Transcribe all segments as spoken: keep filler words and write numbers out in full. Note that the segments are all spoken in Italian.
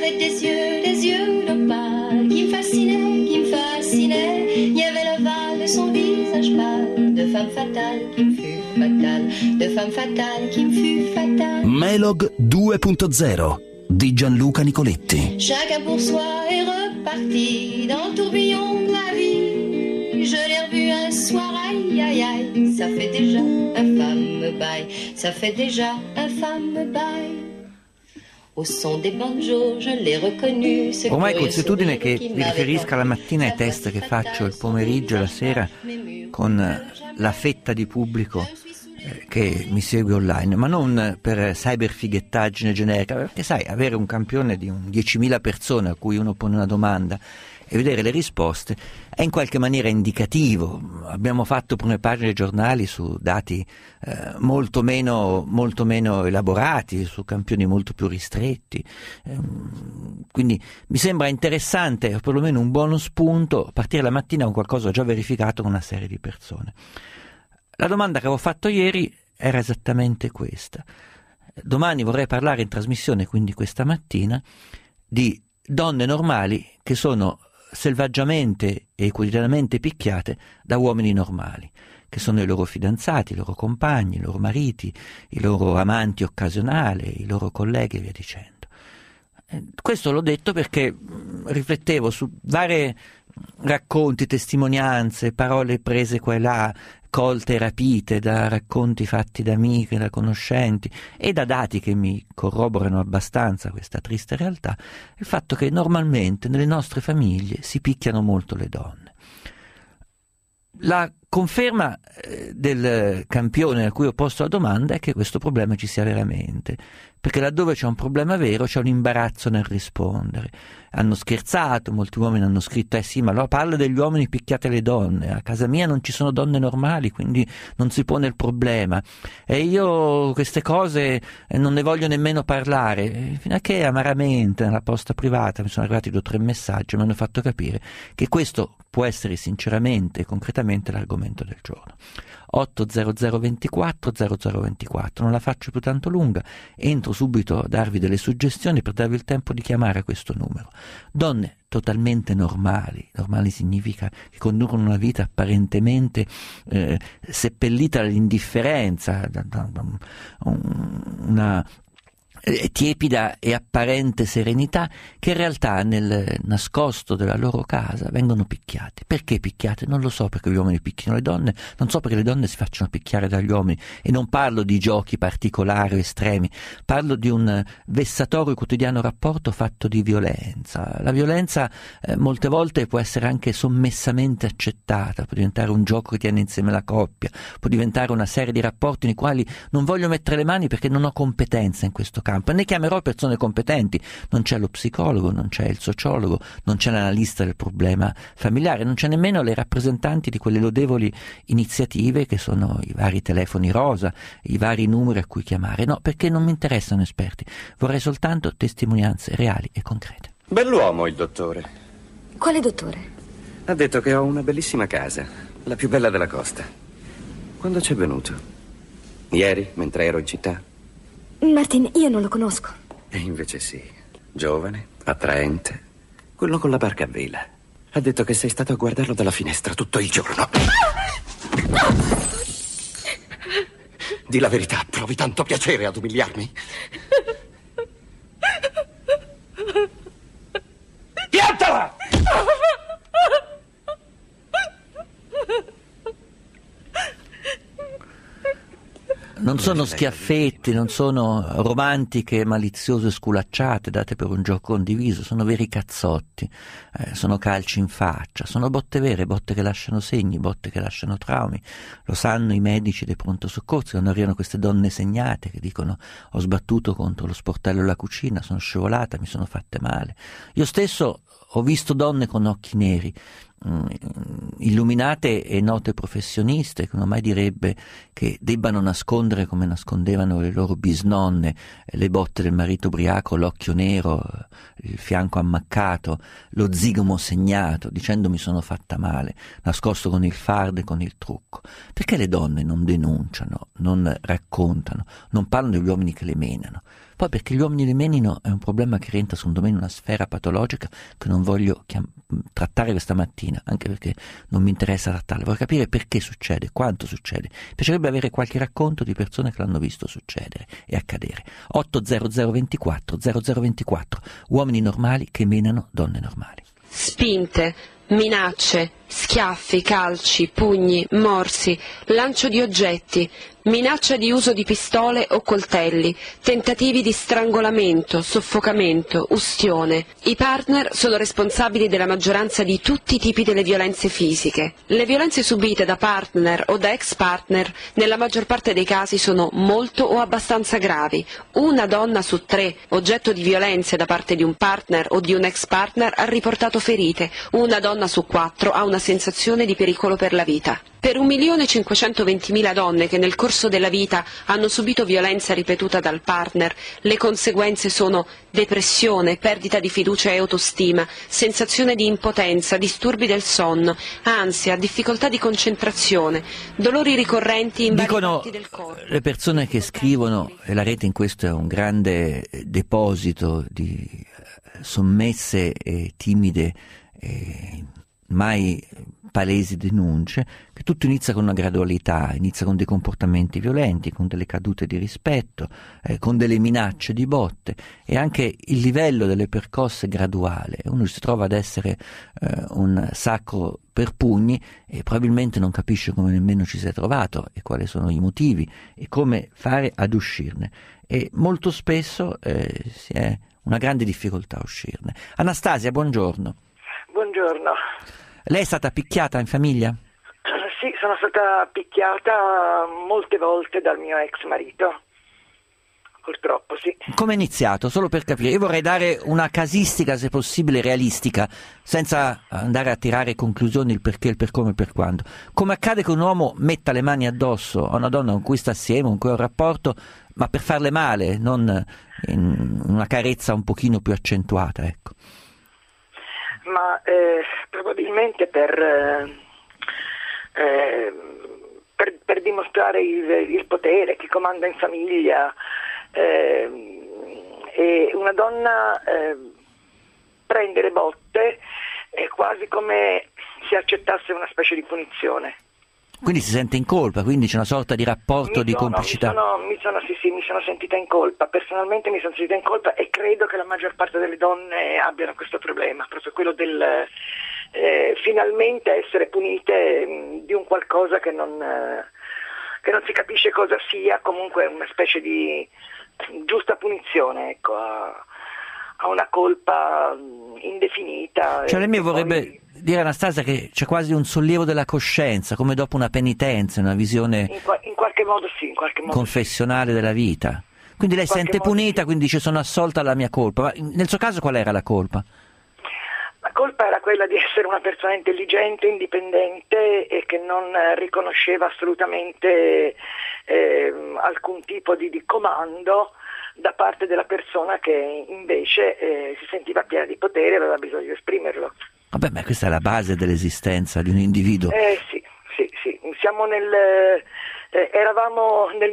avait des yeux, des yeux d'opale qui me fascinaient, qui me fascinaient. Il y avait l'ovale de son visage pâle, de femme fatale qui me fut fatale, de femme fatale qui me fut fatale. Melog due punto zero di Gianluca Nicoletti. Chacun pour soi est reparti dans le tourbillon de la vie. Je l'ai revu un soir, aïe aïe aïe, ça fait déjà un fameux bail, ça fait déjà un fameux bail. Au son des banjo je l'ai reconnu. Ormai è consuetudine che vi riferisca la mattina ai test che faccio il pomeriggio e la sera con la fetta di pubblico che mi segue online, ma non per cyberfighettaggine generica, perché sai, avere un campione di un diecimila persone a cui uno pone una domanda e vedere le risposte è in qualche maniera indicativo. Abbiamo fatto prime pagine dei giornali su dati eh, molto meno, molto meno elaborati, su campioni molto più ristretti, ehm, quindi mi sembra interessante, o perlomeno un buono spunto, partire la mattina con qualcosa già verificato con una serie di persone. La domanda che avevo fatto ieri era esattamente questa. Domani vorrei parlare in trasmissione, quindi questa mattina, di donne normali che sono selvaggiamente e quotidianamente picchiate da uomini normali, che sono i loro fidanzati, i loro compagni, i loro mariti, i loro amanti occasionali, i loro colleghi e via dicendo. Questo l'ho detto perché riflettevo su vari racconti, testimonianze, parole prese qua e là, colte e rapite da racconti fatti da amiche, da conoscenti e da dati che mi corroborano abbastanza questa triste realtà, il fatto che normalmente nelle nostre famiglie si picchiano molto le donne. La conferma del campione a cui ho posto la domanda è che questo problema ci sia veramente, perché laddove c'è un problema vero c'è un imbarazzo nel rispondere. Hanno scherzato, molti uomini hanno scritto eh sì, ma allora parla degli uomini picchiate le donne, a casa mia non ci sono donne normali, quindi non si pone il problema, e io queste cose non ne voglio nemmeno parlare, fino a che amaramente nella posta privata mi sono arrivati due o tre messaggi e mi hanno fatto capire che questo può essere sinceramente e concretamente l'argomento del giorno. otto zero zero ventiquattro zero zero ventiquattro, non la faccio più tanto lunga, entro subito a darvi delle suggestioni per darvi il tempo di chiamare a questo numero. Donne totalmente normali, normali significa che conducono una vita apparentemente eh, seppellita dall'indifferenza, da, da, da una tiepida e apparente serenità, che in realtà nel nascosto della loro casa vengono picchiate. Perché picchiate? Non lo so, perché gli uomini picchiano le donne, non so perché le donne si facciano picchiare dagli uomini, e non parlo di giochi particolari o estremi, parlo di un vessatorio quotidiano rapporto fatto di violenza. La violenza eh, molte volte può essere anche sommessamente accettata, può diventare un gioco che tiene insieme la coppia, può diventare una serie di rapporti nei quali non voglio mettere le mani perché non ho competenza in questo campo. Ne chiamerò persone competenti, non c'è lo psicologo, non c'è il sociologo, non c'è l'analista del problema familiare, non c'è nemmeno le rappresentanti di quelle lodevoli iniziative che sono i vari telefoni rosa, i vari numeri a cui chiamare. No, perché non mi interessano esperti, vorrei soltanto testimonianze reali e concrete. Bell'uomo il dottore. Quale dottore? Ha detto che ho una bellissima casa, la più bella della costa. Quando c'è venuto? Ieri, mentre ero in città? Martin, io non lo conosco. E invece sì, giovane, attraente, quello con la barca a vela. Ha detto che sei stato a guardarlo dalla finestra tutto il giorno. Di la verità, provi tanto piacere ad umiliarmi? Piantala! Non sono schiaffetti, non sono romantiche, maliziose sculacciate date per un gioco condiviso, sono veri cazzotti, eh, sono calci in faccia, sono botte vere, botte che lasciano segni, botte che lasciano traumi. Lo sanno i medici dei pronto soccorso, quando arrivano queste donne segnate che dicono: ho sbattuto contro lo sportello della cucina, sono scivolata, mi sono fatte male. Io stesso ho visto donne con occhi neri, illuminate e note professioniste, che uno mai direbbe che debbano nascondere, come nascondevano le loro bisnonne, le botte del marito ubriaco, l'occhio nero, il fianco ammaccato, lo zigomo segnato, dicendo mi sono fatta male, nascosto con il fardo e con il trucco. Perché le donne non denunciano, non raccontano, non parlano degli uomini che le menano? Poi perché gli uomini di menino è un problema che rientra secondo me in una sfera patologica che non voglio chiam- trattare questa mattina, anche perché non mi interessa trattarla. Vorrei capire perché succede, quanto succede. Mi piacerebbe avere qualche racconto di persone che l'hanno visto succedere e accadere. otto zero zero ventiquattro zero zero ventiquattro, uomini normali che menano donne normali. Spinte, minacce, schiaffi, calci, pugni, morsi, lancio di oggetti, minaccia di uso di pistole o coltelli, tentativi di strangolamento, soffocamento, ustione. I partner sono responsabili della maggioranza di tutti i tipi delle violenze fisiche. Le violenze subite da partner o da ex partner nella maggior parte dei casi sono molto o abbastanza gravi. Una donna su tre oggetto di violenze da parte di un partner o di un ex partner ha riportato ferite. Una donna su quattro ha una sensazione di pericolo per la vita. Per un milione cinquecentoventimila donne che nel corso della vita hanno subito violenza ripetuta dal partner, le conseguenze sono depressione, perdita di fiducia e autostima, sensazione di impotenza, disturbi del sonno, ansia, difficoltà di concentrazione, dolori ricorrenti in vari parti del corpo. Le persone che scrivono, e la rete in questo è un grande deposito di sommesse e timide e mai palesi denunce, che tutto inizia con una gradualità, inizia con dei comportamenti violenti, con delle cadute di rispetto, eh, con delle minacce di botte, e anche il livello delle percosse graduale. Uno si trova ad essere eh, un sacco per pugni e probabilmente non capisce come nemmeno ci si è trovato e quali sono i motivi e come fare ad uscirne, e molto spesso eh, si è una grande difficoltà a uscirne. Anastasia, buongiorno. Buongiorno. Lei è stata picchiata in famiglia? Sì, sono stata picchiata molte volte dal mio ex marito. Purtroppo, sì. Come è iniziato? Solo per capire. Io vorrei dare una casistica, se possibile, realistica, senza andare a tirare conclusioni, il perché, il per come, il per quando. Come accade che un uomo metta le mani addosso a una donna con cui sta assieme, con cui ha un rapporto, ma per farle male, non in una carezza un pochino più accentuata, ecco. Ma eh, probabilmente per, eh, per, per dimostrare il, il potere, chi comanda in famiglia, eh, e una donna eh, prendere botte è quasi come se accettasse una specie di punizione. Quindi si sente in colpa, quindi c'è una sorta di rapporto mi di sono, complicità. Mi sono, mi sono, sì, sì, mi sono sentita in colpa, personalmente mi sono sentita in colpa, e credo che la maggior parte delle donne abbiano questo problema, proprio quello del eh, finalmente essere punite mh, di un qualcosa che non, eh, che non si capisce cosa sia, comunque una specie di giusta punizione, ecco, a, a una colpa mh, indefinita. Cioè lei mi e vorrebbe poi... dire, Anastasia, che c'è quasi un sollievo della coscienza, come dopo una penitenza, una visione in, qua- in qualche modo sì, in qualche modo confessionale sì. della vita. Quindi lei sente punita, sì. quindi dice sono assolta alla mia colpa. Ma nel suo caso qual era la colpa? La colpa era quella di essere una persona intelligente, indipendente e che non riconosceva assolutamente eh, alcun tipo di, di comando da parte della persona che invece eh, si sentiva piena di potere e aveva bisogno di esprimerlo. Vabbè, ma questa è la base dell'esistenza di un individuo. Eh sì, sì, sì. Siamo nel, eh, eravamo nel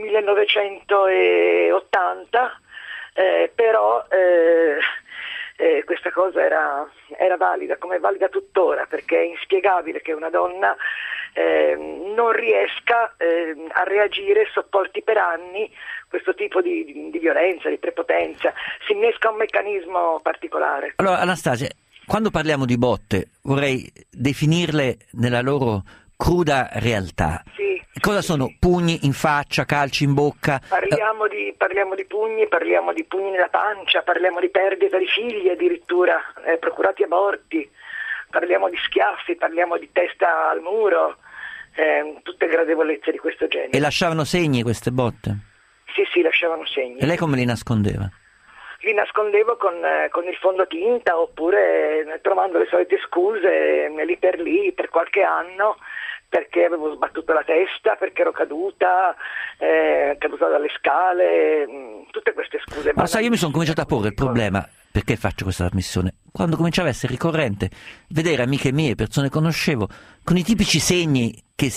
millenovecentottanta, eh, però eh, eh, questa cosa era, era valida, come è valida tuttora, perché è inspiegabile che una donna eh, non riesca eh, a reagire, sopporti per anni questo tipo di, di, di violenza, di prepotenza. Si innesca un meccanismo particolare. Allora, Anastasia, quando parliamo di botte, vorrei definirle nella loro cruda realtà. Sì, Cosa sì, sono? Sì. Pugni in faccia, calci in bocca? Parliamo di, parliamo di pugni, parliamo di pugni nella pancia, parliamo di perdita di figli addirittura, eh, procurati aborti, parliamo di schiaffi, parliamo di testa al muro, eh, tutte gradevolezze di questo genere. E lasciavano segni queste botte? Sì, sì, lasciavano segni. E lei come li nascondeva? Li nascondevo con, eh, con il fondotinta, oppure eh, trovando le solite scuse eh, lì per lì per qualche anno, perché avevo sbattuto la testa, perché ero caduta, eh, caduta dalle scale, mh, tutte queste scuse. Ma sai, io mi sono cominciato a porre il problema, perché faccio questa trasmissione, quando cominciava a essere ricorrente vedere amiche mie, persone che conoscevo, con i tipici segni che si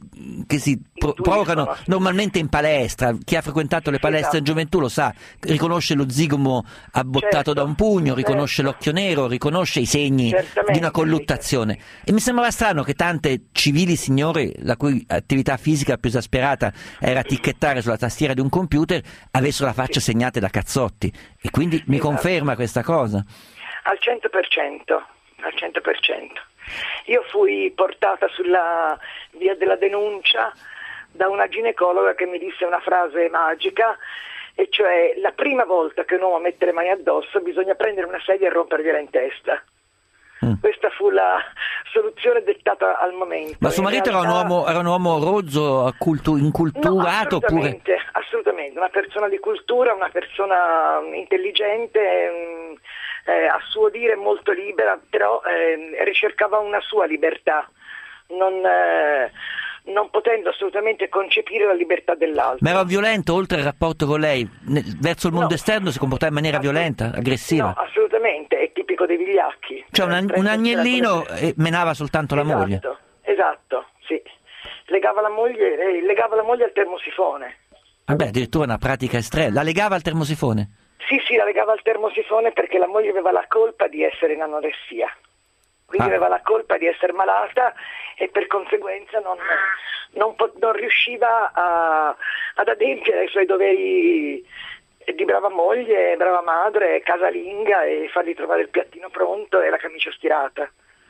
che si pro- provocano normalmente in palestra. Chi ha frequentato le palestre in gioventù lo sa, riconosce lo zigomo abbottato certo, da un pugno, riconosce certo. l'occhio nero, riconosce i segni Certamente, di una colluttazione. E mi sembrava strano che tante civili signore, la cui attività fisica più esasperata era ticchettare sulla tastiera di un computer, avessero la faccia segnata da cazzotti. E quindi mi esatto. conferma questa cosa? Al cento per cento, al cento per cento. Io fui portata sulla via della denuncia da una ginecologa che mi disse una frase magica, e cioè: la prima volta che un uomo mette le mani addosso bisogna prendere una sedia e rompergliela in testa. Mm. Questa fu la soluzione dettata al momento. Ma suo marito realtà... era, un uomo, era un uomo rozzo, accultu- inculturato? No, assolutamente, oppure... assolutamente, una persona di cultura, una persona intelligente, mh, eh, a suo dire molto libera, però eh, ricercava una sua libertà, non, eh, non potendo assolutamente concepire la libertà dell'altro. Ma era violento oltre al rapporto con lei? Ne, verso il mondo no. esterno si comportava in maniera Assolut- violenta, aggressiva? No, assolutamente, è tipico dei vigliacchi. Cioè un, un agnellino e menava soltanto esatto, la moglie? Esatto, sì. Legava la moglie, eh, legava la moglie al termosifone. Vabbè, addirittura una pratica estrema. La legava al termosifone? Sì, sì, la legava al termosifone perché la moglie aveva la colpa di essere in anoressia. Quindi ah. aveva la colpa di essere malata e per conseguenza non, non, po- non riusciva a, ad adempiere ai suoi doveri di brava moglie, brava madre, casalinga, e fargli trovare il piattino pronto e la camicia stirata.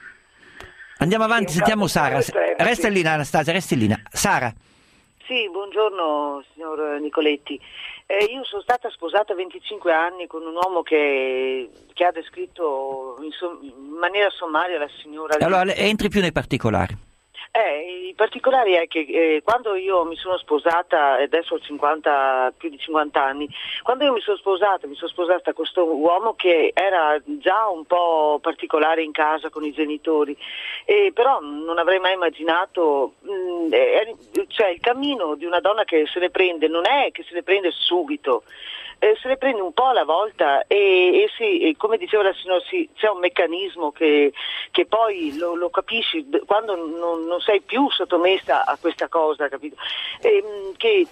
Andiamo avanti, sentiamo Sara. Estremo, resta sì. lì, Anastasia, resti lì. Sara. Sì, buongiorno signor Nicoletti. Eh, io sono stata sposata venticinque anni con un uomo che, che ha descritto in, so, in maniera sommaria la signora. Allora, entri più nei particolari. Eh, i particolari è che eh, quando io mi sono sposata, adesso ho cinquanta, più di cinquanta anni, quando io mi sono sposata, mi sono sposata con questo uomo che era già un po' particolare in casa con i genitori, eh, però non avrei mai immaginato, mh, eh, cioè il cammino di una donna che se ne prende, non è che se ne prende subito, Eh, se ne prende un po' alla volta e, e sì, e come diceva la signora, sì, c'è un meccanismo che, che poi lo, lo capisci quando non, non sei più sottomessa a questa cosa, capito? E, che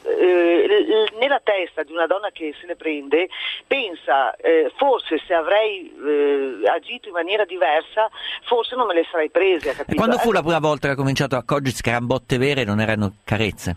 eh, nella testa di una donna che se ne prende pensa, eh, forse se avrei eh, agito in maniera diversa forse non me le sarei prese, capito? E quando fu eh, la prima volta che ha cominciato a accorgersi che erano botte vere e non erano carezze?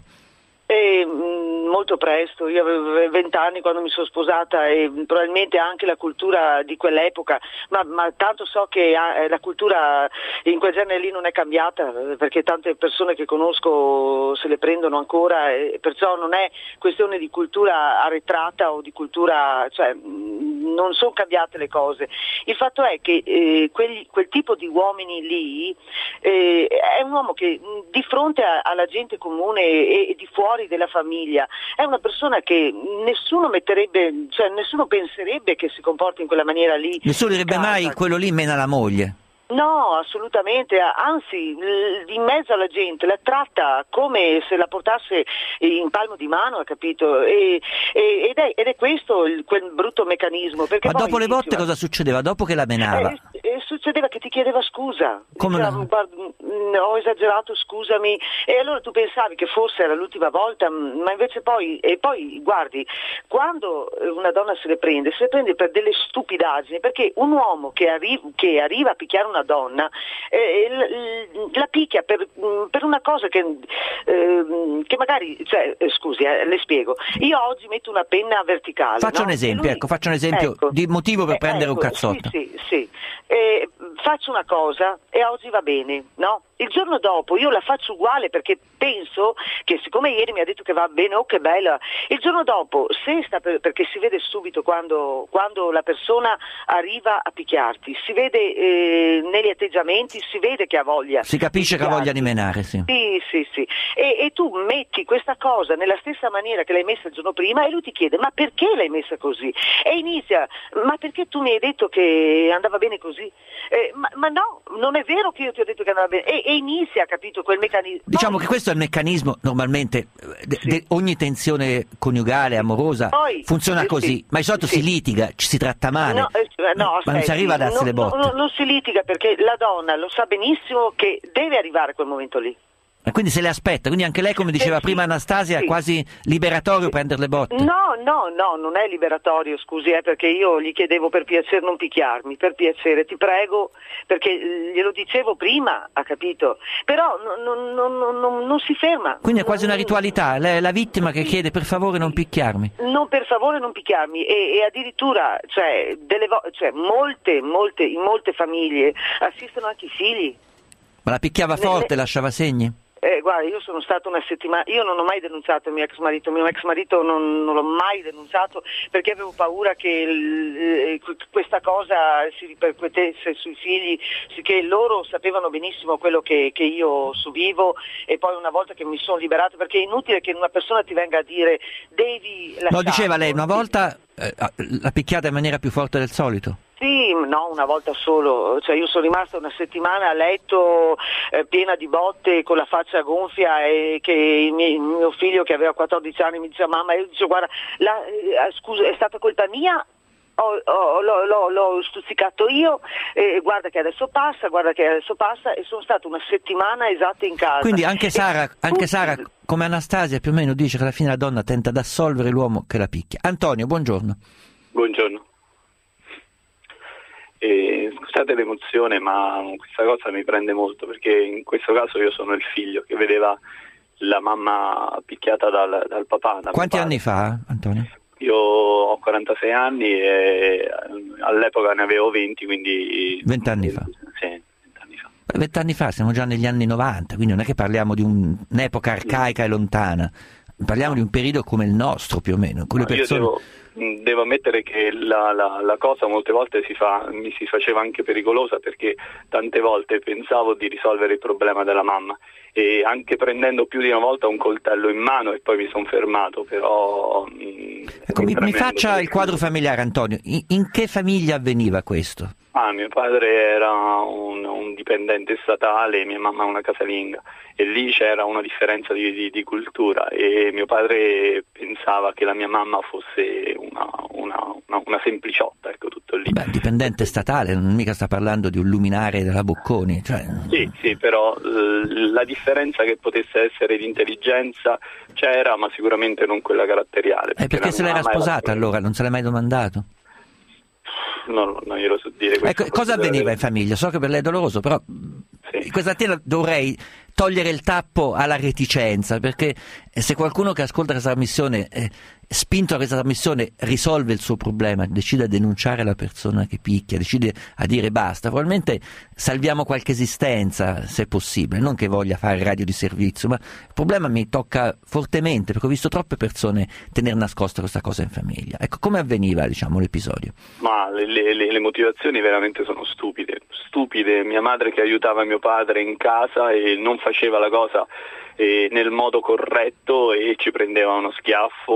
E, mh, molto presto, io avevo vent'anni quando mi sono sposata e probabilmente anche la cultura di quell'epoca, ma, ma tanto so che ah, la cultura in quel genere lì non è cambiata, perché tante persone che conosco se le prendono ancora, e perciò non è questione di cultura arretrata o di cultura, cioè mh, non sono cambiate le cose. Il fatto è che eh, quel, quel tipo di uomini lì eh, è un uomo che mh, di fronte a, alla gente comune e, e di fuori della famiglia è una persona che nessuno metterebbe, cioè nessuno penserebbe che si comporti in quella maniera lì. Nessuno direbbe mai quello lì mena la moglie. No, assolutamente, anzi in mezzo alla gente la tratta come se la portasse in palmo di mano, hai capito? E, e, ed, è, ed è questo il, quel brutto meccanismo. Perché ma poi, dopo le botte diceva, cosa succedeva? Dopo che la menava? Eh, eh, succedeva che ti chiedeva scusa. Come diceva, no? guarda, mh, ho esagerato, scusami. E allora tu pensavi che forse era l'ultima volta, ma invece poi, e poi guardi, quando una donna se le prende, se le prende per delle stupidaggini, perché un uomo che, arri- che arriva a picchiare una donna eh, l- la picchia per, per una cosa che, eh, che magari, cioè, eh, scusi, eh, le spiego, io oggi metto una penna verticale. Faccio no? un esempio, lui, ecco, faccio un esempio ecco, di motivo per eh, prendere ecco, un cazzotto. Sì, sì, sì. Eh, faccio una cosa e oggi va bene, no? Il giorno dopo io la faccio uguale perché penso che siccome ieri mi ha detto che va bene, oh che bella, il giorno dopo se sta per, perché si vede subito quando, quando la persona arriva a picchiarti, si vede eh, negli atteggiamenti, si vede che ha voglia. Si capisce che ha voglia di menare, sì. Sì, sì, sì. E, e tu metti questa cosa nella stessa maniera che l'hai messa il giorno prima e lui ti chiede ma perché l'hai messa così? E inizia, ma perché tu mi hai detto che andava bene così? Eh, ma, ma no, non è vero che io ti ho detto che andava bene. E, e inizia, capito, quel meccanismo. Diciamo poi, che questo è il meccanismo normalmente de, sì. de, ogni tensione coniugale, amorosa poi, funziona sì, così, sì, ma di solito sì. si litiga, ci si tratta male, no, eh, no, ma aspetti, non si arriva a darsi no, le botte. No, no, non si litiga perché la donna lo sa benissimo che deve arrivare a quel momento lì. E quindi se le aspetta, quindi anche lei, come diceva eh, sì, prima Anastasia, sì. è quasi liberatorio prendere le botte. No, no, no, non è liberatorio, scusi, è perché io gli chiedevo per piacere non picchiarmi, per piacere, ti prego, perché glielo dicevo prima, ha capito? Però non, non, non, non, non si ferma. Quindi è quasi non, una ritualità, lei è la vittima che chiede per favore non picchiarmi. Non, per favore non picchiarmi, e, e addirittura, cioè, delle vo- cioè, molte, molte, in molte famiglie assistono anche i figli. Ma la picchiava forte, ne- lasciava segni? Eh, guarda, io sono stata una settimana, io non ho mai denunciato il mio ex marito, il mio ex marito non, non l'ho mai denunciato perché avevo paura che il, questa cosa si ripercuotesse sui figli, che loro sapevano benissimo quello che, che io subivo, e poi una volta che mi sono liberato, perché è inutile che una persona ti venga a dire devi lasciarlo. No, diceva lei, una volta eh, l'ha picchiata in maniera più forte del solito? Sì, no, una volta solo, cioè io sono rimasta una settimana a letto eh, piena di botte, con la faccia gonfia, e che il mio, il mio figlio che aveva quattordici anni mi diceva mamma, io dicevo guarda, la, eh, scusa, è stata colpa mia? Ho, ho, l'ho, l'ho, l'ho stuzzicato io, e guarda che adesso passa, guarda che adesso passa, e sono stata una settimana esatta in casa. Quindi anche Sara, e, anche tu, Sara, come Anastasia, più o meno dice che alla fine la donna tenta ad assolvere l'uomo che la picchia. Antonio, buongiorno. Buongiorno. E, scusate l'emozione, ma questa cosa mi prende molto, perché in questo caso io sono il figlio che vedeva la mamma picchiata dal, dal papà. Dal Quanti padre. anni fa, Antonio? Io ho quarantasei anni e all'epoca ne avevo venti, quindi... venti anni fa? Sì, venti anni fa. venti anni fa, siamo già negli anni novanta, quindi non è che parliamo di un, un'epoca arcaica e lontana, parliamo di un periodo come il nostro più o meno. Con le No, persone... Io devo... Devo ammettere che la, la, la cosa molte volte si fa, mi si faceva anche pericolosa, perché tante volte pensavo di risolvere il problema della mamma, e anche prendendo più di una volta un coltello in mano, e poi mi sono fermato, però... Mh, ecco, mi, mi faccia il quadro familiare, Antonio. In, in che famiglia avveniva questo? Ah, mio padre era un, un dipendente statale, mia mamma una casalinga, e lì c'era una differenza di, di, di cultura, e mio padre pensava che la mia mamma fosse una, una, una, una sempliciotta, ecco, tutto lì. Beh, dipendente statale, non mica sta parlando di un luminare della Bocconi. Cioè... Sì, sì, però l- la differenza che potesse essere di intelligenza c'era, ma sicuramente non quella caratteriale. Eh, perché se l'era sposata era... allora, non se l'è mai domandato? No, non glielo so dire. Ecco, cosa avveniva in famiglia? So che per lei è doloroso, però sì. Questa mattina dovrei togliere il tappo alla reticenza, perché se qualcuno che ascolta questa trasmissione, eh, spinto a questa trasmissione, risolve il suo problema, decide a denunciare la persona che picchia, decide a dire basta, probabilmente salviamo qualche esistenza, se possibile, non che voglia fare radio di servizio, ma il problema mi tocca fortemente, perché ho visto troppe persone tenere nascosta questa cosa in famiglia. Ecco, come avveniva, diciamo, l'episodio? Ma le, le, le motivazioni veramente sono stupide, stupide. Mia madre che aiutava mio padre in casa e non faceva la cosa eh, nel modo corretto, e ci prendeva uno schiaffo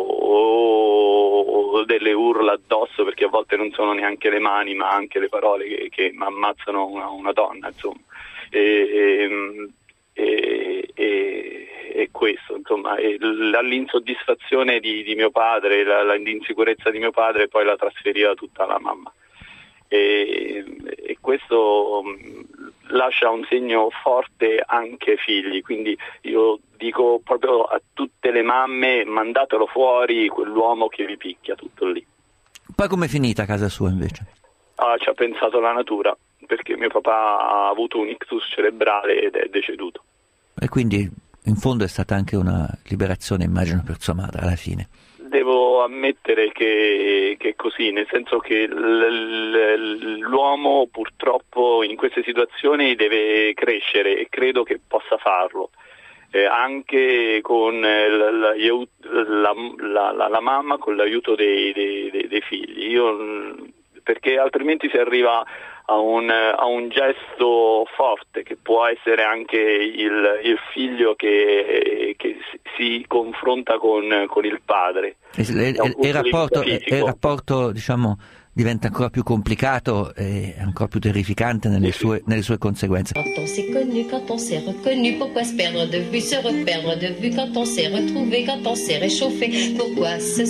o, o delle urla addosso, perché a volte non sono neanche le mani ma anche le parole che, che ammazzano una, una donna, insomma. E, e, e, e questo, insomma, e l'insoddisfazione di, di mio padre, la, la, l'insicurezza di mio padre poi la trasferiva tutta alla mamma. E, e questo lascia un segno forte anche ai figli, quindi io dico proprio a tutte le mamme: mandatelo fuori quell'uomo che vi picchia, tutto lì. Poi com'è finita a casa sua invece? Ah, ci ha pensato la natura, perché mio papà ha avuto un ictus cerebrale ed è deceduto. E quindi in fondo è stata anche una liberazione, immagino, per sua madre alla fine. Devo ammettere che, che è così, nel senso che l, l, l'uomo purtroppo in queste situazioni deve crescere, e credo che possa farlo, eh, anche con la, la, la, la, la mamma, con l'aiuto dei, dei, dei figli. Io, perché altrimenti si arriva a un, a un gesto forte, che può essere anche il, il figlio che, che si confronta con, con il padre. E, e, il, rapporto, il rapporto, diciamo, diventa ancora più complicato e ancora più terrificante nelle, sì, sue, nelle sue conseguenze. Quand on s'est connu, quand on s'est reconnu, pourquoi se perdre de vue, se reperdre de vue, quand on s'est retrouvé, quand on s'est réchauffé, pourquoi se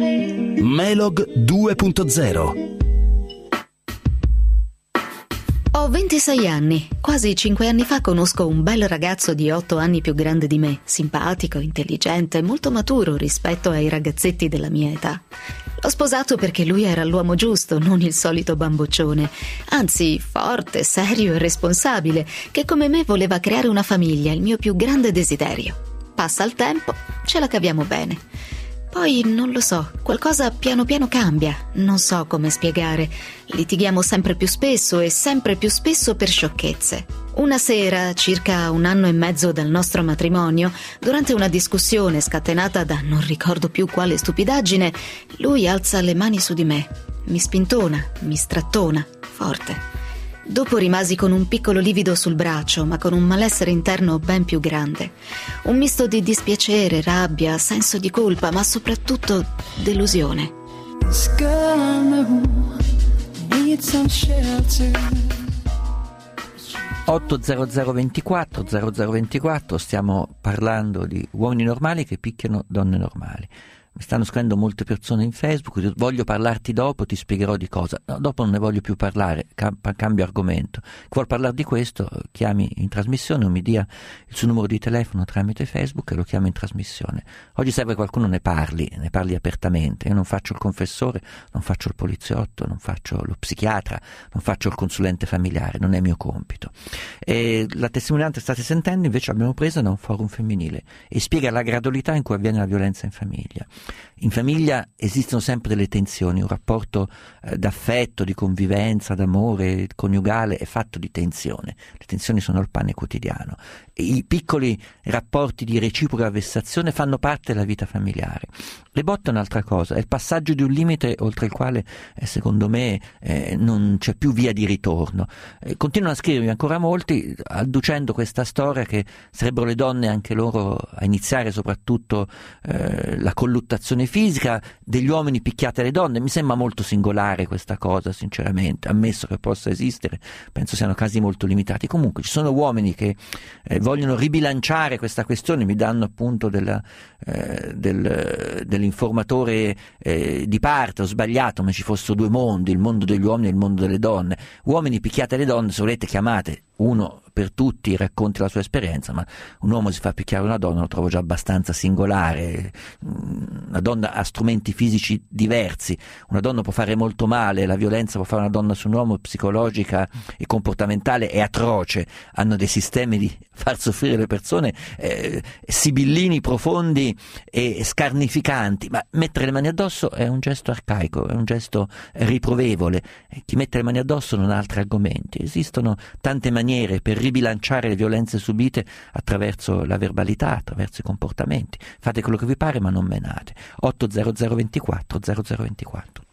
séparer? Melog due punto zero. Ho ventisei anni. Quasi cinque anni fa conosco un bel ragazzo di otto anni più grande di me, simpatico, intelligente, molto maturo rispetto ai ragazzetti della mia età. L'ho sposato perché lui era l'uomo giusto, non il solito bamboccione, anzi forte, serio e responsabile, che come me voleva creare una famiglia, il mio più grande desiderio. Passa il tempo, ce la caviamo bene. Poi non lo so, qualcosa piano piano cambia, non so come spiegare. Litighiamo sempre più spesso e sempre più spesso per sciocchezze. Una sera, circa un anno e mezzo dal nostro matrimonio, durante una discussione scatenata da non ricordo più quale stupidaggine, lui alza le mani su di me, mi spintona, mi strattona, forte. Dopo rimasi con un piccolo livido sul braccio, ma con un malessere interno ben più grande. Un misto di dispiacere, rabbia, senso di colpa, ma soprattutto delusione. otto zero zero ventiquattro zero zero ventiquattro, stiamo parlando di uomini normali che picchiano donne normali. Mi stanno scrivendo molte persone in Facebook, voglio parlarti dopo, ti spiegherò di cosa. No, dopo non ne voglio più parlare, cam- cambio argomento. Chi vuol parlare di questo, chiami in trasmissione o mi dia il suo numero di telefono tramite Facebook e lo chiamo in trasmissione. Oggi serve che qualcuno ne parli, ne parli apertamente. Io non faccio il confessore, non faccio il poliziotto, non faccio lo psichiatra, non faccio il consulente familiare, non è mio compito. E la testimonianza che state sentendo invece l'abbiamo presa da un forum femminile e spiega la gradualità in cui avviene la violenza in famiglia. In famiglia esistono sempre delle tensioni, un rapporto eh, d'affetto, di convivenza, d'amore coniugale è fatto di tensione. Le tensioni sono il pane quotidiano. E i piccoli rapporti di reciproca vessazione fanno parte della vita familiare. Le botte è un'altra cosa, è il passaggio di un limite oltre il quale eh, secondo me eh, non c'è più via di ritorno. Eh, continuano a scrivermi ancora molti adducendo questa storia che sarebbero le donne anche loro a iniziare soprattutto eh, la colluttazione fisica, degli uomini picchiate alle donne. Mi sembra molto singolare questa cosa, sinceramente, ammesso che possa esistere, penso siano casi molto limitati. Comunque ci sono uomini che eh, vogliono ribilanciare questa questione, mi danno appunto della, eh, del, dell'informatore eh, di parte, ho sbagliato, ma ci fossero due mondi, il mondo degli uomini e il mondo delle donne. Uomini picchiate alle donne, se volete chiamate uno per tutti, racconti la sua esperienza, ma un uomo si fa picchiare una donna lo trovo già abbastanza singolare. Una donna ha strumenti fisici diversi, una donna può fare molto male, la violenza può fare una donna su un uomo psicologica e comportamentale è atroce, hanno dei sistemi di far soffrire le persone eh, sibillini, profondi e scarnificanti, ma mettere le mani addosso è un gesto arcaico, è un gesto riprovevole. Chi mette le mani addosso non ha altri argomenti. Esistono tante maniere per ribilanciare le violenze subite attraverso la verbalità, attraverso i comportamenti. Fate quello che vi pare, ma non menate. otto zero zero ventiquattro zero zero ventiquattro.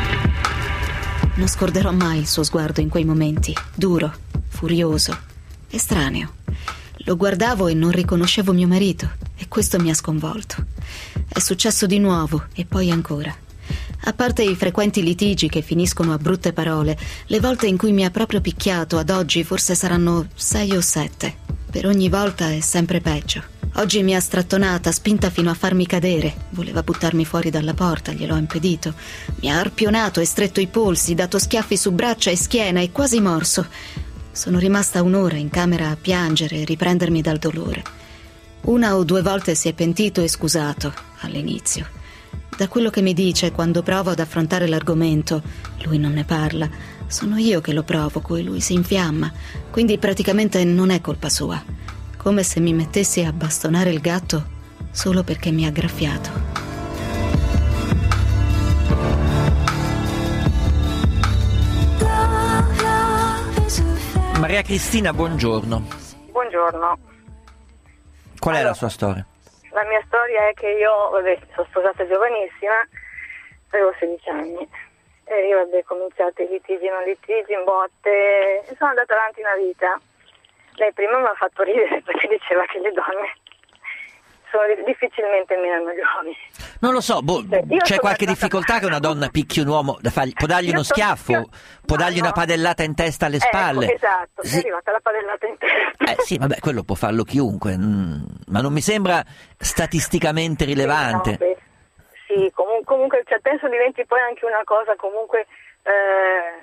Non scorderò mai il suo sguardo in quei momenti, duro, furioso, estraneo. Lo guardavo e non riconoscevo mio marito, e questo mi ha sconvolto. È successo di nuovo, e poi ancora. A parte i frequenti litigi che finiscono a brutte parole, le volte in cui mi ha proprio picchiato ad oggi forse saranno sei o sette. Per ogni volta è sempre peggio. Oggi mi ha strattonata, spinta fino a farmi cadere. Voleva buttarmi fuori dalla porta, gliel'ho impedito. Mi ha arpionato e stretto i polsi, dato schiaffi su braccia e schiena e quasi morso. Sono rimasta un'ora in camera a piangere e riprendermi dal dolore. Una o due volte si è pentito e scusato, all'inizio. Da quello che mi dice quando provo ad affrontare l'argomento, lui non ne parla. Sono io che lo provoco e lui si infiamma, quindi praticamente non è colpa sua. Come se mi mettessi a bastonare il gatto solo perché mi ha graffiato. Maria Cristina, buongiorno. Buongiorno. Qual è allora, la sua storia? La mia storia è che io, vabbè, sono sposata giovanissima, avevo sedici anni, e io vabbè, ho cominciato i litigi, non litigi, in botte, e sono andata avanti una vita. Lei prima mi ha fatto ridere perché diceva che le donne sono difficilmente meno gli uomini. Non lo so, boh, Cioè, c'è qualche difficoltà che una donna picchi un uomo, da fargli, può dargli uno schiaffo, io... può no, dargli no. una padellata in testa alle spalle. Ecco, esatto, sì. È arrivata la padellata in testa. Eh sì, vabbè, quello può farlo chiunque, mm, ma non mi sembra statisticamente rilevante. Sì, no, beh, sì comunque, comunque cioè, penso diventi poi anche una cosa comunque eh,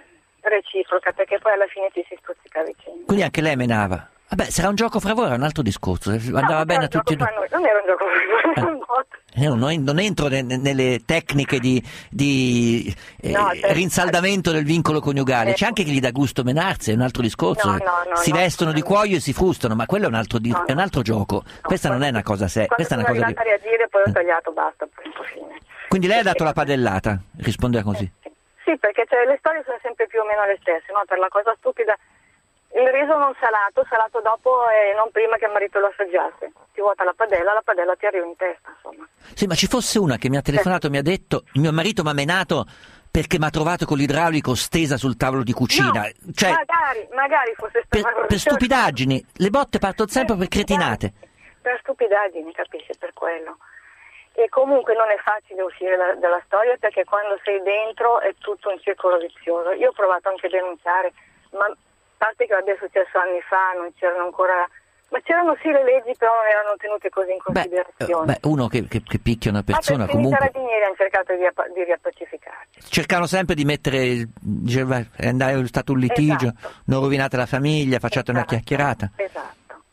reciproca, perché poi alla fine ti si stuzzica a vicenda. Quindi anche lei menava? Vabbè, sarà un gioco fra voi, era un altro discorso, andava no, bene a tutti e due. Non era un gioco fra noi, eh. Io non, non entro ne, nelle tecniche di, di eh, no, certo, rinsaltamento del vincolo coniugale, certo. C'è anche chi gli dà gusto menarsi, è un altro discorso, no, no, no, si no, vestono no, di cuoio e si frustano, ma quello è un altro, di, no, è un altro gioco, no, questa non è una cosa seria. Questa è una cosa di... a reagire, poi ho tagliato, basta, punto fine. Quindi lei ha dato la padellata, rispondeva così. Eh, sì, perché cioè, le storie sono sempre più o meno le stesse, no? Per la cosa stupida, il riso non salato, salato dopo e non prima che il marito lo assaggiasse. Ti vuota la padella, la padella ti arriva in testa, insomma. Sì, ma ci fosse una che mi ha telefonato e mi ha detto, mio marito mi ha menato perché mi ha trovato con l'idraulico stesa sul tavolo di cucina. No, cioè, magari, magari fosse stata per, per stupidaggini, le botte partono sempre per cretinate. Per stupidaggini, capisci, per quello. E comunque non è facile uscire da, dalla storia, perché quando sei dentro è tutto un circolo vizioso. Io ho provato anche a denunciare, ma a parte che l'abbia successo anni fa, non c'erano ancora... Ma c'erano sì le leggi, però non erano tenute così in considerazione. Beh, beh uno che, che, che picchia una persona ah, comunque... i carabinieri hanno cercato di, di riappacificarci. Cercano sempre di mettere... Diceva, è stato un litigio, esatto. Non rovinate la famiglia, facciate esatto. Una chiacchierata. Esatto.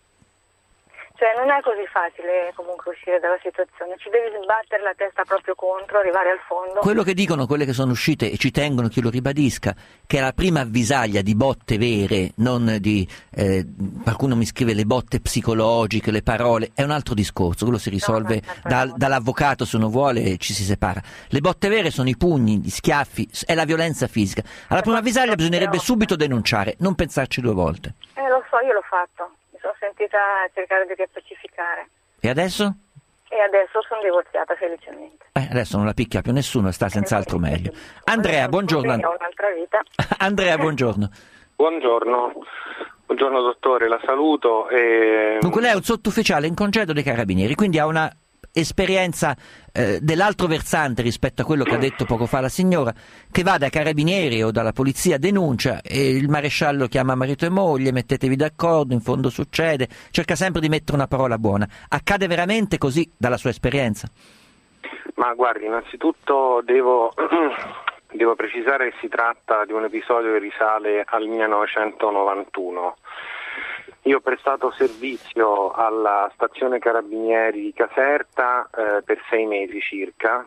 Cioè non è così facile comunque uscire dalla situazione, ci devi sbattere la testa proprio contro, arrivare al fondo. Quello che dicono quelle che sono uscite, e ci tengono che io lo ribadisca, che è la prima avvisaglia di botte vere, non di eh, qualcuno mi scrive le botte psicologiche, le parole, è un altro discorso, quello si risolve no, da, dall'avvocato se uno vuole e ci si separa. Le botte vere sono i pugni, gli schiaffi, è la violenza fisica. Alla prima avvisaglia bisognerebbe subito denunciare, non pensarci due volte. Eh lo so, io l'ho fatto. Sono sentita a cercare di riappacificare. E adesso? E adesso sono divorziata felicemente. Eh, adesso non la picchia più nessuno e sta senz'altro meglio. Andrea, buongiorno. Ho un'altra vita. Andrea, buongiorno. Buongiorno. Buongiorno dottore, la saluto. E... Dunque lei è un sottufficiale in congedo dei carabinieri, quindi ha una esperienza eh, dell'altro versante rispetto a quello che ha detto poco fa la signora, che va dai carabinieri o dalla polizia, denuncia e il maresciallo chiama marito e moglie, mettetevi d'accordo, in fondo succede, cerca sempre di mettere una parola buona. Accade veramente così dalla sua esperienza? Ma guardi, innanzitutto devo, devo precisare che si tratta di un episodio che risale al millenovecentonovantuno. Io ho prestato servizio alla stazione carabinieri di Caserta eh, per sei mesi circa,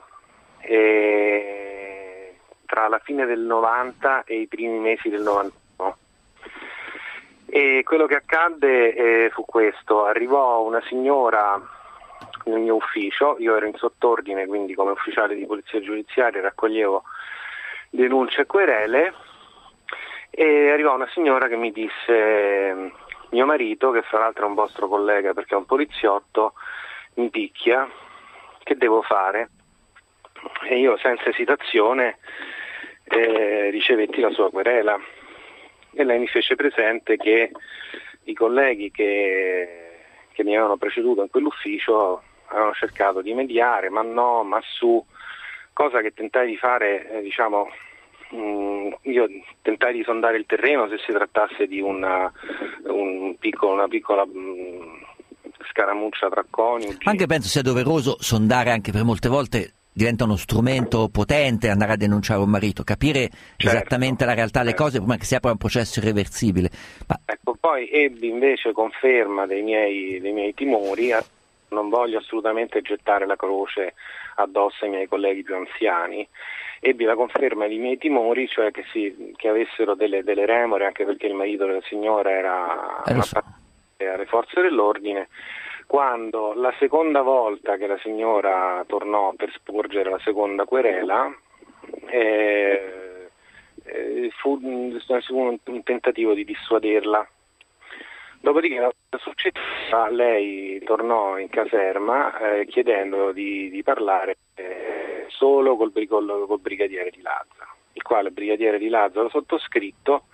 e tra la fine del novanta e i primi mesi del novantuno. E quello che accadde eh, fu questo: arrivò una signora nel mio ufficio, io ero in sottordine, quindi come ufficiale di polizia giudiziaria raccoglievo denunce e querele, e arrivò una signora che mi disse: mio marito, che fra l'altro è un vostro collega perché è un poliziotto, mi picchia, che devo fare? E io senza esitazione eh, ricevetti la sua querela, e lei mi fece presente che i colleghi che, che mi avevano preceduto in quell'ufficio avevano cercato di mediare, ma no, ma su, cosa che tentai di fare, eh, diciamo, io tentai di sondare il terreno se si trattasse di una, un piccolo, una piccola mh, scaramuccia tra coniugi. Anche penso sia doveroso sondare, anche per molte volte diventa uno strumento potente andare a denunciare un marito, capire certo, esattamente la realtà delle certo. cose prima che sia poi un processo irreversibile. Ma... Ecco, poi ebbi invece conferma dei miei, dei miei timori. Non voglio assolutamente gettare la croce addosso ai miei colleghi più anziani. Ebbi la conferma dei miei timori, cioè che, si, che avessero delle, delle remore, anche perché il marito della signora era eh, so. alle forze dell'ordine, quando la seconda volta che la signora tornò per sporgere la seconda querela eh, eh, fu un, un tentativo di dissuaderla. Dopodiché la successiva lei tornò in caserma eh, chiedendo di, di parlare eh, solo col, col, col brigadiere Di Lazzaro, il quale brigadiere Di Lazzaro sottoscritto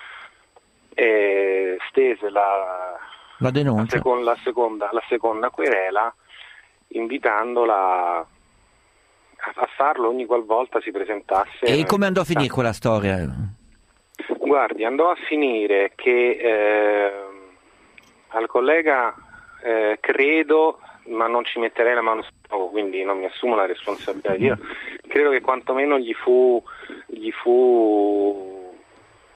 eh, stese la, la, denuncia. La, secon, la, seconda, la seconda querela, invitandola a, a farlo ogni qualvolta si presentasse. E come andò a finire quella storia? Guardi, andò a finire che eh, al collega eh, credo, ma non ci metterei la mano sul fuoco, quindi non mi assumo la responsabilità. Io credo che quantomeno gli fu, gli fu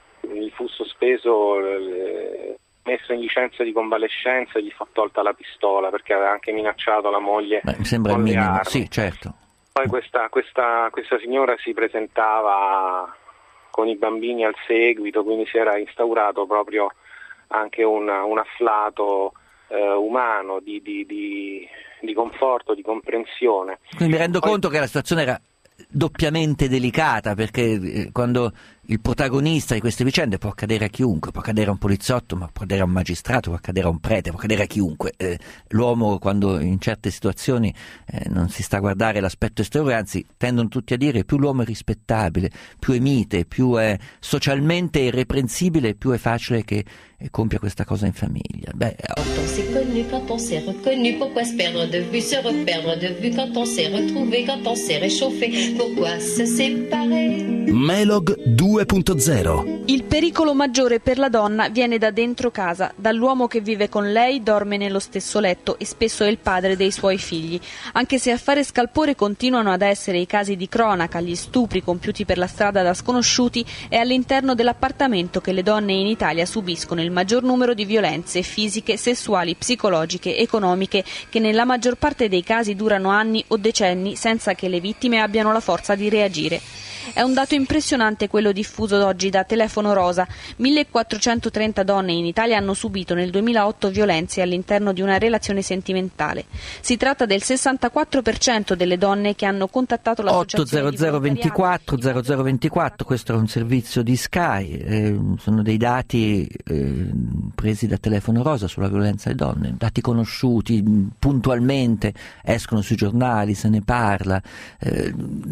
fu sospeso, eh, messo in licenza di convalescenza, gli fu tolta la pistola perché aveva anche minacciato la moglie. Beh, mi sembra il con le minimo, armi. sì, certo. Poi questa, questa, questa signora si presentava con i bambini al seguito, quindi si era instaurato proprio anche un, un afflato eh, umano di, di, di, di conforto, di comprensione. Quindi mi rendo Poi, conto che la situazione era doppiamente delicata, perché eh, quando il protagonista di queste vicende può accadere a chiunque, può accadere a un poliziotto, ma può accadere a un magistrato, può accadere a un prete, può accadere a chiunque. Eh, l'uomo, quando in certe situazioni eh, non si sta a guardare l'aspetto esteriore, anzi tendono tutti a dire più l'uomo è rispettabile, più è mite, più è socialmente irreprensibile, più è facile che eh, compia questa cosa in famiglia. Beh, Quand on s'est connu, quand on s'est reconnu, pourquoi se perdre de vue, se reperdre de vue, quand on s'est retrouvé, quand on s'est réchauffé, pourquoi se séparer? Melog due punto zero. Il pericolo maggiore per la donna viene da dentro casa, dall'uomo che vive con lei, dorme nello stesso letto e spesso è il padre dei suoi figli. Anche se a fare scalpore continuano ad essere i casi di cronaca, gli stupri compiuti per la strada da sconosciuti, è all'interno dell'appartamento che le donne in Italia subiscono il maggior numero di violenze fisiche, sessuali, psicologiche, economiche, che nella maggior parte dei casi durano anni o decenni senza che le vittime abbiano la forza di reagire. È un dato impressionante quello diffuso oggi da Telefono Rosa. millequattrocentotrenta donne in Italia hanno subito nel duemilaotto violenze all'interno di una relazione sentimentale. Si tratta del sessantaquattro per cento delle donne che hanno contattato l'associazione otto zero zero ventiquattro zero zero ventiquattro, questo è un servizio di Sky, eh, sono dei dati eh, presi da Telefono Rosa sulla violenza alle donne, dati conosciuti, puntualmente escono sui giornali, se ne parla, eh,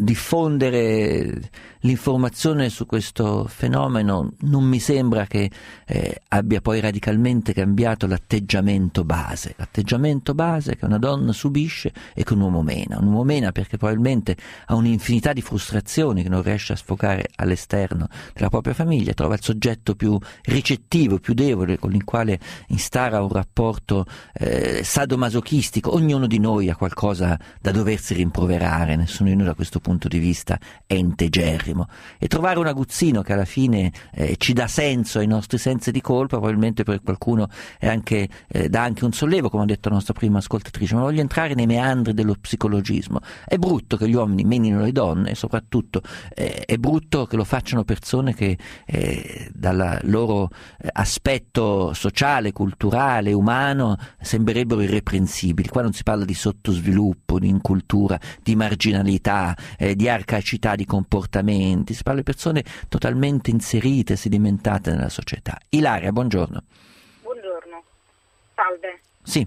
diffondere l'informazione su questo fenomeno non mi sembra che eh, abbia poi radicalmente cambiato l'atteggiamento base, l'atteggiamento base che una donna subisce e che un uomo mena, un uomo mena perché probabilmente ha un'infinità di frustrazioni che non riesce a sfogare all'esterno della propria famiglia, trova il soggetto più ricettivo, più debole, con il quale instaura un rapporto eh, sadomasochistico. Ognuno di noi ha qualcosa da doversi rimproverare, nessuno di noi da questo punto di vista è integerrimo, e trovare un aguzzino che alla fine eh, ci dà senso ai nostri sensi di colpa probabilmente per qualcuno è anche, eh, dà anche un sollevo, come ha detto la nostra prima ascoltatrice. Ma voglio entrare nei meandri dello psicologismo. È brutto che gli uomini menino le donne e soprattutto eh, è brutto che lo facciano persone che eh, dal loro eh, aspetto sociale, culturale, umano sembrerebbero irreprensibili. Qua non si parla di sottosviluppo, di incultura, di marginalità, eh, di arcaicità di comportamenti, si parla di persone totalmente inserite, sedimentate nella società. Ilaria, buongiorno. Buongiorno, salve. Sì.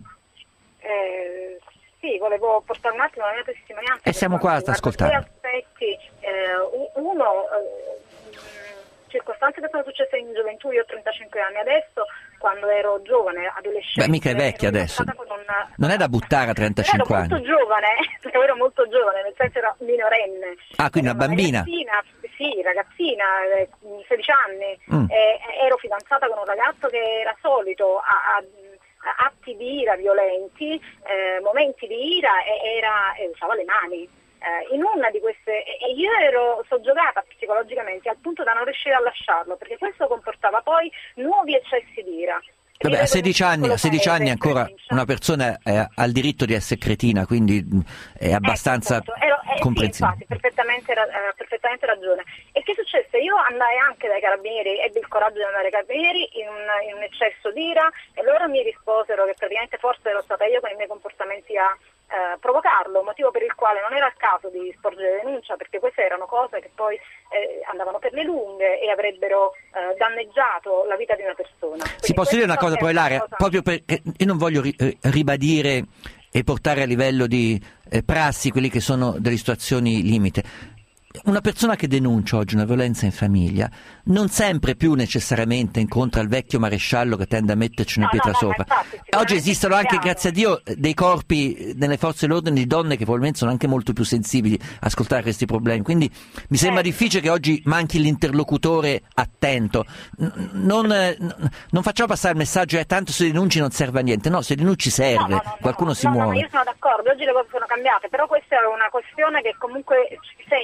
Eh, sì, volevo portare un attimo la mia testimonianza. E siamo qua ad ascoltare. Due aspetti, eh, uno, eh, circostanze che sono successe in gioventù, io ho trentacinque anni adesso, quando ero giovane, adolescente. Beh, mica è vecchia adesso. Una... Non è da buttare a trentacinque anni. Ero molto giovane, ero molto giovane, nel senso ero minorenne. Ah, quindi una bambina? Ragazzina, sì, ragazzina, sedici anni. Mm. Eh, ero fidanzata con un ragazzo che era solito a, a, a atti di ira violenti, eh, momenti di ira, e, era, e usava le mani. In una di queste, e io ero soggiogata psicologicamente al punto da non riuscire a lasciarlo, perché questo comportava poi nuovi eccessi di ira. Vabbè, a sedici anni, a sedici anni ancora una persona è, ha il diritto di essere cretina, quindi è abbastanza ecco, ero, eh, comprensibile. Sì, infatti, perfettamente, eh, perfettamente ragione. E che successe? Io andai anche dai carabinieri, ebbi il coraggio di andare ai carabinieri in un, in un eccesso di ira, e loro mi risposero che praticamente forse ero stata io con i miei comportamenti a Eh, provocarlo, motivo per il quale non era il caso di sporgere denuncia, perché queste erano cose che poi eh, andavano per le lunghe e avrebbero eh, danneggiato la vita di una persona. Quindi si posso dire una cosa poi, Ilaria, cosa... proprio perché io non voglio ri- ribadire e portare a livello di eh, prassi quelli che sono delle situazioni limite. Una persona che denuncia oggi una violenza in famiglia non sempre più necessariamente incontra il vecchio maresciallo che tende a metterci una no, pietra no, no, sopra. infatti, oggi esistono anche, chiaro. grazie a Dio, dei corpi nelle forze dell'ordine di donne che probabilmente sono anche molto più sensibili a ascoltare questi problemi. Quindi mi sembra eh. difficile che oggi manchi l'interlocutore attento. Non, non facciamo passare il messaggio che tanto se denunci non serve a niente. No, se denunci serve, no, no, no, qualcuno no, si no, muove. No, io sono d'accordo, oggi le cose sono cambiate, però questa è una questione che comunque ci segna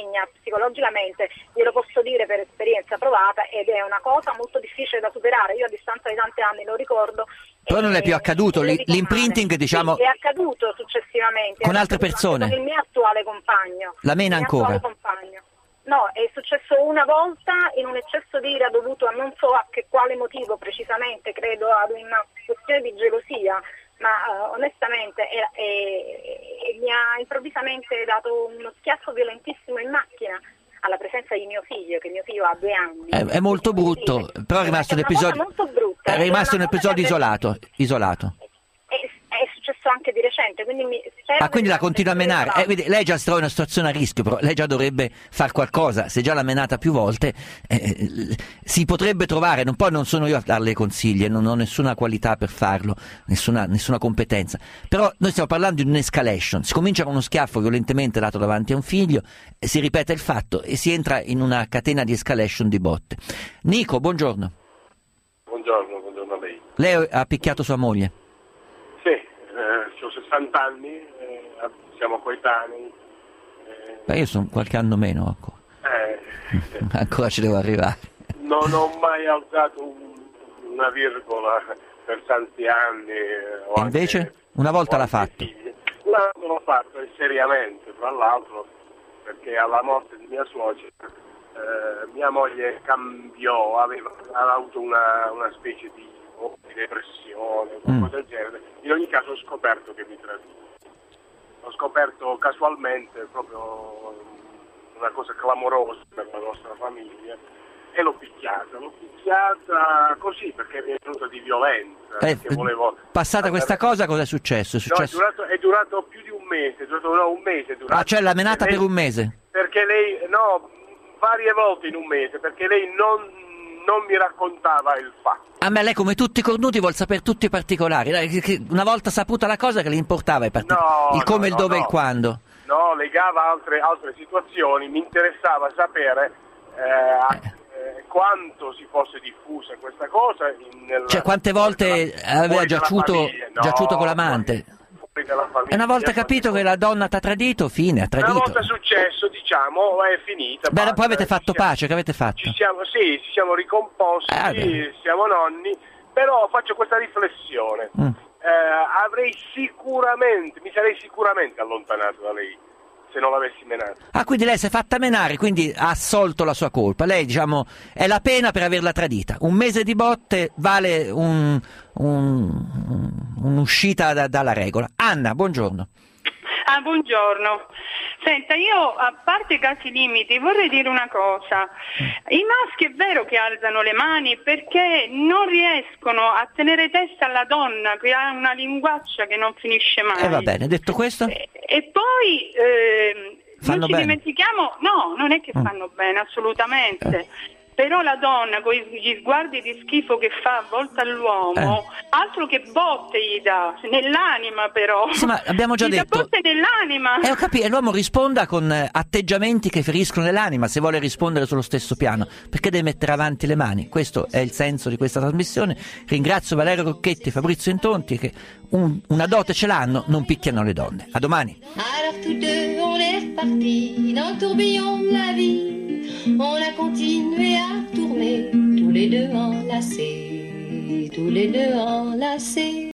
psicologicamente, glielo posso dire per esperienza provata, ed è una cosa molto difficile da superare. Io a distanza di tanti anni lo ricordo. Però non è più accaduto, e l'imprinting diciamo... Sì, è accaduto successivamente. Con è altre accaduto persone? Con il mio attuale compagno. La mena il mio ancora? attuale compagno. No, è successo una volta in un eccesso di ira dovuto a non so a che quale motivo precisamente, credo ad una questione di gelosia, ma uh, onestamente è, è, è, mi ha improvvisamente dato uno schiaffo violentissimo in macchina alla presenza di mio figlio, che mio figlio ha due anni. È, è molto brutto, però è rimasto un episodio, brutta, è rimasto un episodio che... isolato, isolato. È successo anche di recente, quindi mi Ah, quindi la continua a menare. Eh, vedi, lei già si trova in una situazione a rischio, però lei già dovrebbe far qualcosa. Se già l'ha menata più volte, eh, si potrebbe trovare, non, poi non sono io a darle consigli, non ho nessuna qualità per farlo, nessuna, nessuna competenza. Però noi stiamo parlando di un'escalation. Si comincia con uno schiaffo violentemente dato davanti a un figlio, si ripete il fatto e si entra in una catena di escalation di botte. Nico, buongiorno. Buongiorno, buongiorno a lei. Lei ha picchiato sua moglie? Eh, ho sessanta anni, eh, siamo coetanei. Eh, Beh, io sono qualche anno meno ancora. Eh, ancora ci devo arrivare. Non ho mai alzato un, una virgola per tanti anni. Eh, E invece? Anche, una volta l'ha fatto? No, non l'ho fatto e seriamente, tra l'altro, perché alla morte di mia suocera eh, mia moglie cambiò, aveva, aveva avuto una, una specie di di depressione, qualcosa mm. del genere. In ogni caso ho scoperto che mi tradiva. Ho scoperto casualmente proprio una cosa clamorosa per la nostra famiglia e l'ho picchiata. L'ho picchiata così perché mi è venuta di violenza. Eh, volevo passata andare... questa cosa, cosa è successo? È, successo... No, è, durato, è durato più di un mese, è durato no, un mese. È durato, ah, cioè l'ha menata lei, per un mese? Perché lei, no, varie volte in un mese, perché lei non, non mi raccontava il fatto. A me lei, come tutti i cornuti, vuol sapere tutti i particolari. Una volta saputa la cosa, che le importava i particolari, no, il come, no, il dove e no. il quando. No, legava altre, altre situazioni, mi interessava sapere eh, eh, quanto si fosse diffusa questa cosa. Nel, cioè quante volte della, aveva giaciuto, no, giaciuto con l'amante? E una volta capito che la donna t'ha tradito, fine, ha tradito. Una volta successo, diciamo, è finita. Beh, basta, poi avete fatto siamo, pace, che avete fatto? Ci siamo, sì, ci siamo ricomposti, ah, siamo nonni, però faccio questa riflessione. Mm. Eh, avrei sicuramente, mi sarei sicuramente allontanato da lei se non l'avessi menato. Ah, quindi lei si è fatta menare, quindi ha assolto la sua colpa. Lei, diciamo, è la pena per averla tradita. Un mese di botte vale un, un, un'uscita da, dalla regola. Anna, buongiorno. Ah, buongiorno. Senta, io, a parte i casi limiti, vorrei dire una cosa. I maschi è vero che alzano le mani perché non riescono a tenere testa alla donna, che ha una linguaccia che non finisce mai. E eh, va bene, detto questo? E, e poi eh, non ci bene. dimentichiamo, no, non è che mm. fanno bene, assolutamente. Eh. Però la donna, con gli sguardi di schifo che fa a volte all'uomo, eh. altro che botte gli dà, nell'anima però. Sì, ma abbiamo già gli detto. Dà botte nell'anima. Eh, ho capito, e l'uomo risponda con atteggiamenti che feriscono nell'anima, se vuole rispondere sullo stesso piano, perché deve mettere avanti le mani. Questo è il senso di questa trasmissione. Ringrazio Valerio Rocchetti e Fabrizio Intonti che un, una dote ce l'hanno, non picchiano le donne. A domani. Alors tous deux on est repartis dans le tourbillon de la vie. On a continué à tourner, tous les deux enlacés, tous les deux enlacés.